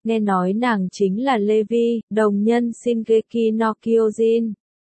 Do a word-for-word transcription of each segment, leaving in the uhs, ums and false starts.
nghe nói nàng chính là Levi, đồng nhân Shingeki no Kyojin.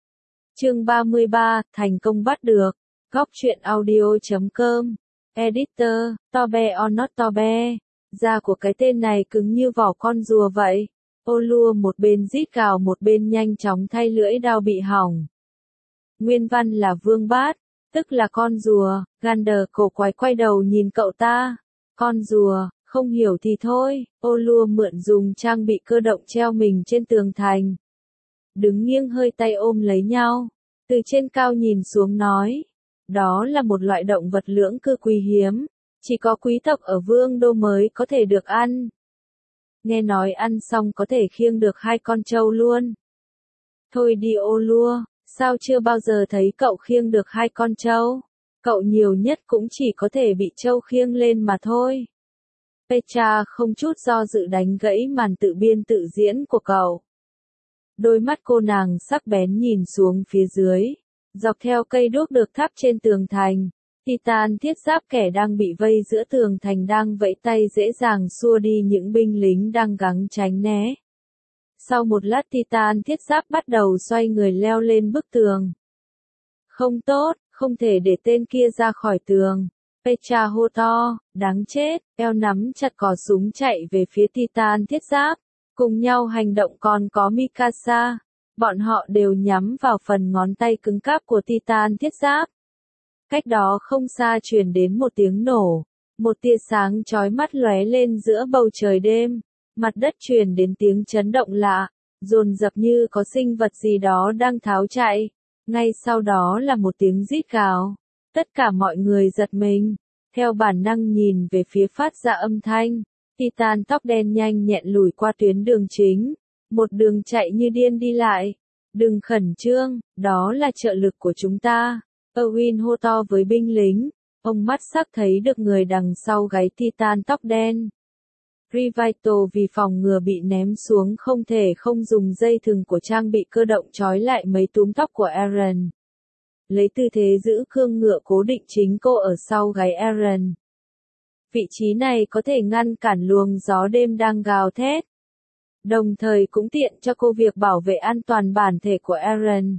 Chương ba mươi ba, thành công bắt được. Góc truyện audio chấm com. Editor, Tobe or not Tobe. Da của cái tên này cứng như vỏ con rùa vậy. Ô lua một bên rít gào một bên nhanh chóng thay lưỡi dao bị hỏng. Nguyên văn là Vương Bát, tức là con rùa. Gander cổ quái quay đầu nhìn cậu ta. Con rùa, không hiểu thì thôi. Ô lua mượn dùng trang bị cơ động treo mình trên tường thành. Đứng nghiêng hơi tay ôm lấy nhau. Từ trên cao nhìn xuống nói. Đó là một loại động vật lưỡng cư quý hiếm. Chỉ có quý tộc ở vương đô mới có thể được ăn. Nghe nói ăn xong có thể khiêng được hai con trâu luôn. Thôi đi ô lua, sao chưa bao giờ thấy cậu khiêng được hai con trâu? Cậu nhiều nhất cũng chỉ có thể bị trâu khiêng lên mà thôi. Petra không chút do dự đánh gãy màn tự biên tự diễn của cậu. Đôi mắt cô nàng sắc bén nhìn xuống phía dưới. Dọc theo cây đuốc được thắp trên tường thành. Titan thiết giáp kẻ đang bị vây giữa tường thành đang vẫy tay dễ dàng xua đi những binh lính đang gắng tránh né. Sau một lát Titan thiết giáp bắt đầu xoay người leo lên bức tường. Không tốt, không thể để tên kia ra khỏi tường. Petra hô to, đáng chết, eo nắm chặt cò súng chạy về phía Titan thiết giáp. Cùng nhau hành động còn có Mikasa. Bọn họ đều nhắm vào phần ngón tay cứng cáp của Titan thiết giáp. Cách đó không xa truyền đến một tiếng nổ, một tia sáng chói mắt lóe lên giữa bầu trời đêm, mặt đất truyền đến tiếng chấn động lạ, dồn dập như có sinh vật gì đó đang tháo chạy. Ngay sau đó là một tiếng rít gào. Tất cả mọi người giật mình, theo bản năng nhìn về phía phát ra âm thanh. Titan tóc đen nhanh nhẹn lùi qua tuyến đường chính, một đường chạy như điên đi lại. Đừng khẩn trương, đó là trợ lực của chúng ta. Erwin hô to với binh lính, ông mắt sắc thấy được người đằng sau gáy Titan tóc đen. Rivito vì phòng ngừa bị ném xuống không thể không dùng dây thừng của trang bị cơ động trói lại mấy túm tóc của Eren. Lấy tư thế giữ cương ngựa cố định chính cô ở sau gáy Eren. Vị trí này có thể ngăn cản luồng gió đêm đang gào thét. Đồng thời cũng tiện cho cô việc bảo vệ an toàn bản thể của Eren.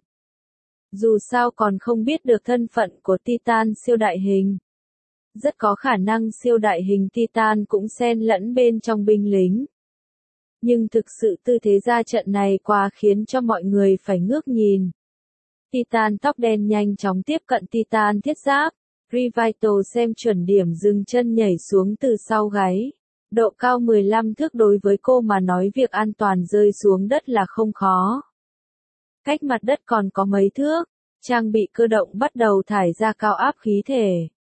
Dù sao còn không biết được thân phận của Titan siêu đại hình. Rất có khả năng siêu đại hình Titan cũng xen lẫn bên trong binh lính. Nhưng thực sự tư thế ra trận này quá khiến cho mọi người phải ngước nhìn. Titan tóc đen nhanh chóng tiếp cận Titan thiết giáp. Rivito xem chuẩn điểm dừng chân nhảy xuống từ sau gáy. Độ cao mười lăm thước đối với cô mà nói việc an toàn rơi xuống đất là không khó. Cách mặt đất còn có mấy thước, trang bị cơ động bắt đầu thải ra cao áp khí thể.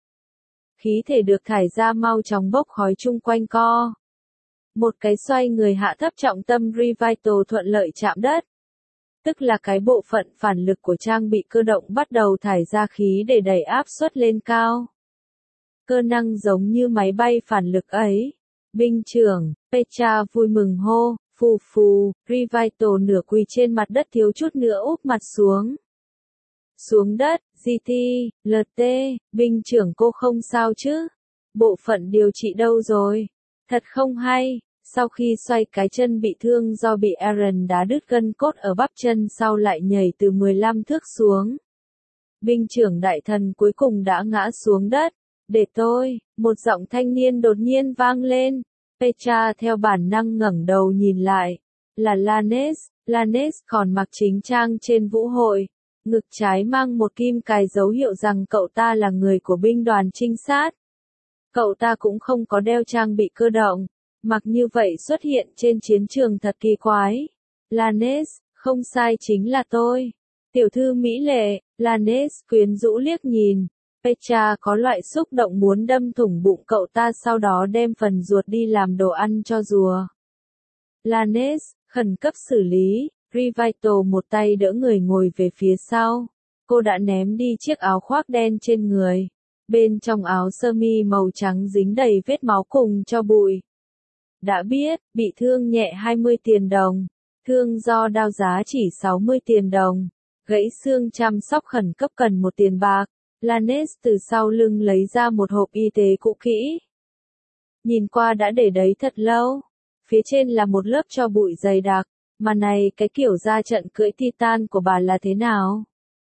Khí thể được thải ra mau chóng bốc khói chung quanh co. Một cái xoay người hạ thấp trọng tâm Rivito thuận lợi chạm đất. Tức là cái bộ phận phản lực của trang bị cơ động bắt đầu thải ra khí để đẩy áp suất lên cao. Cơ năng giống như máy bay phản lực ấy. Binh trưởng, Petra vui mừng hô, phù phù, Rivito nửa quỳ trên mặt đất thiếu chút nữa úp mặt xuống. Xuống đất, giê tê, lờ tê, binh trưởng cô không sao chứ? Bộ phận điều trị đâu rồi? Thật không hay, sau khi xoay cái chân bị thương do bị Eren đá đứt gân cốt ở bắp chân sau lại nhảy từ mười lăm thước xuống. Binh trưởng đại thần cuối cùng đã ngã xuống đất. Để tôi, một giọng thanh niên đột nhiên vang lên. Petra theo bản năng ngẩng đầu nhìn lại. Là Lannes, Lannes còn mặc chính trang trên vũ hội. Ngực trái mang một kim cài dấu hiệu rằng cậu ta là người của binh đoàn trinh sát. Cậu ta cũng không có đeo trang bị cơ động. Mặc như vậy xuất hiện trên chiến trường thật kỳ quái. Lannes, không sai chính là tôi. Tiểu thư mỹ lệ, Lannes quyến rũ liếc nhìn. Petra có loại xúc động muốn đâm thủng bụng cậu ta sau đó đem phần ruột đi làm đồ ăn cho rùa. Lannes, khẩn cấp xử lý, Rivito một tay đỡ người ngồi về phía sau. Cô đã ném đi chiếc áo khoác đen trên người. Bên trong áo sơ mi màu trắng dính đầy vết máu cùng cho bụi. Đã biết, bị thương nhẹ hai mươi tiền đồng. Thương do đao giá chỉ sáu mươi tiền đồng. Gãy xương chăm sóc khẩn cấp cần một tiền bạc. Lannes từ sau lưng lấy ra một hộp y tế cũ kỹ. Nhìn qua đã để đấy thật lâu. phía trên là một lớp tro bụi dày đặc, mà này cái kiểu ra trận cưỡi Titan của bà là thế nào?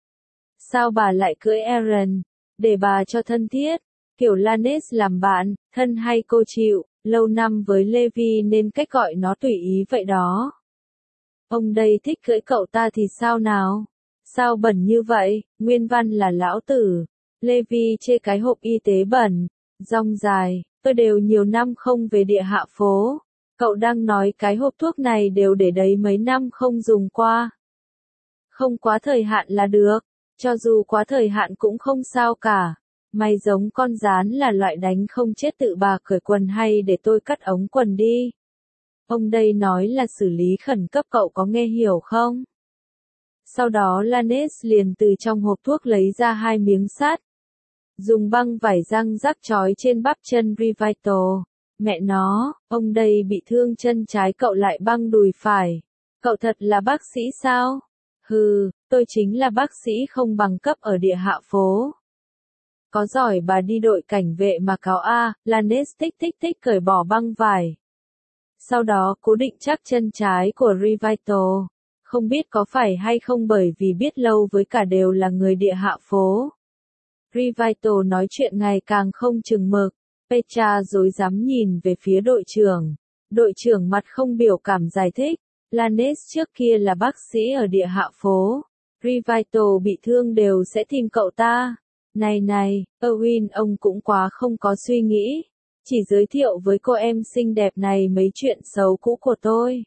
Sao bà lại cưỡi Eren? Để bà cho thân thiết, kiểu Lannis làm bạn, thân hay cô chịu, lâu năm với Levi nên cách gọi nó tùy ý vậy đó. Ông đây thích cưỡi cậu ta thì sao nào? Sao bẩn như vậy, nguyên văn là lão tử. Levi chê cái hộp y tế bẩn, rong dài, tôi đều nhiều năm không về địa hạ phố. Cậu đang nói cái hộp thuốc này đều để đấy mấy năm không dùng qua. Không quá thời hạn là được, cho dù quá thời hạn cũng không sao cả. Mày giống con gián là loại đánh không chết tự bà cởi quần hay để tôi cắt ống quần đi. Ông đây nói là xử lý khẩn cấp, cậu có nghe hiểu không? Sau đó Lannis liền từ trong hộp thuốc lấy ra hai miếng sắt. Dùng băng vải răng rắc trói trên bắp chân Revital. Mẹ nó, ông đây bị thương chân trái cậu lại băng đùi phải. Cậu thật là bác sĩ sao? Hừ, tôi chính là bác sĩ không bằng cấp ở địa hạ phố. Có giỏi bà đi đội cảnh vệ mà cáo a, Lannis tích tích tích cởi bỏ băng vải. Sau đó cố định chắc chân trái của Revital. Không biết có phải hay không bởi vì biết lâu với cả đều là người địa hạ phố. Revital nói chuyện ngày càng không chừng mực. Petra rối rắm nhìn về phía đội trưởng. Đội trưởng mặt không biểu cảm giải thích. Lannis trước kia là bác sĩ ở địa hạ phố. Revital bị thương đều sẽ tìm cậu ta. Này này, Owen ông cũng quá không có suy nghĩ. Chỉ giới thiệu với cô em xinh đẹp này mấy chuyện xấu cũ của tôi.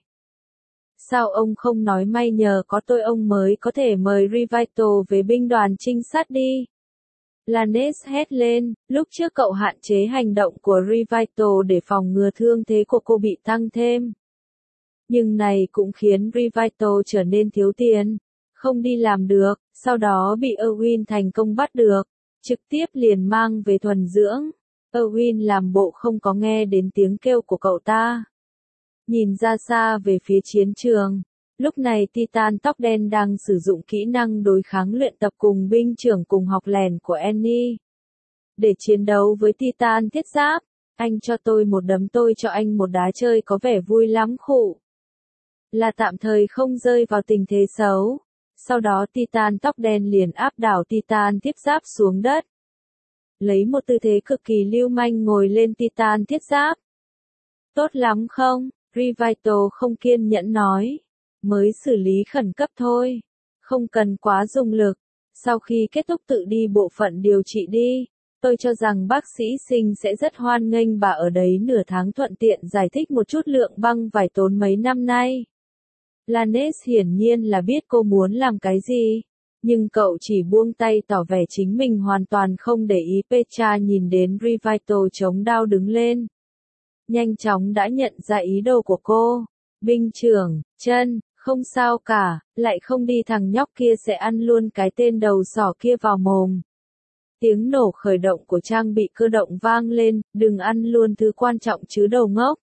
Sao ông không nói may nhờ có tôi ông mới có thể mời Revital về binh đoàn trinh sát đi? Lannis hét lên, lúc trước cậu hạn chế hành động của Revital để phòng ngừa thương thế của cô bị tăng thêm. Nhưng này cũng khiến Revital trở nên thiếu tiền, không đi làm được, sau đó bị Owen thành công bắt được, trực tiếp liền mang về thuần dưỡng. Owen làm bộ không có nghe đến tiếng kêu của cậu ta. Nhìn ra xa về phía chiến trường, lúc này Titan tóc đen đang sử dụng kỹ năng đối kháng luyện tập cùng binh trưởng cùng học lèn của Annie. Để chiến đấu với Titan thiết giáp, anh cho tôi một đấm tôi cho anh một đá chơi có vẻ vui lắm khụ. Là tạm thời không rơi vào tình thế xấu. Sau đó Titan tóc đen liền áp đảo Titan thiết giáp xuống đất. Lấy một tư thế cực kỳ lưu manh ngồi lên Titan thiết giáp. Tốt lắm không? Revital không kiên nhẫn nói. Mới xử lý khẩn cấp thôi. Không cần quá dùng lực. Sau khi kết thúc tự đi bộ phận điều trị đi. Tôi cho rằng bác sĩ Sinh sẽ rất hoan nghênh bà ở đấy nửa tháng, thuận tiện giải thích một chút lượng băng vải tốn mấy năm nay. Lannis hiển nhiên là biết cô muốn làm cái gì. Nhưng cậu chỉ buông tay tỏ vẻ chính mình hoàn toàn không để ý. Petra nhìn đến Revital chống đao đứng lên. Nhanh chóng đã nhận ra ý đồ của cô. Binh trưởng, chân, không sao cả, lại không đi thằng nhóc kia sẽ ăn luôn cái tên đầu sỏ kia vào mồm. Tiếng nổ khởi động của trang bị cơ động vang lên, đừng ăn luôn thứ quan trọng chứ đầu ngốc.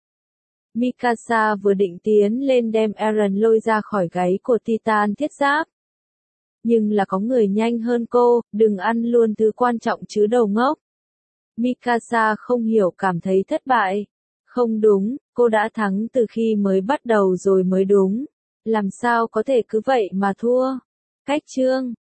Mikasa vừa định tiến lên đem Eren lôi ra khỏi gáy của Titan thiết giáp. Nhưng là có người nhanh hơn cô, đừng ăn luôn thứ quan trọng chứ đầu ngốc. Mikasa không hiểu, cảm thấy thất bại. Không đúng, cô đã thắng từ khi mới bắt đầu rồi mới đúng. Làm sao có thể cứ vậy mà thua? Cách chương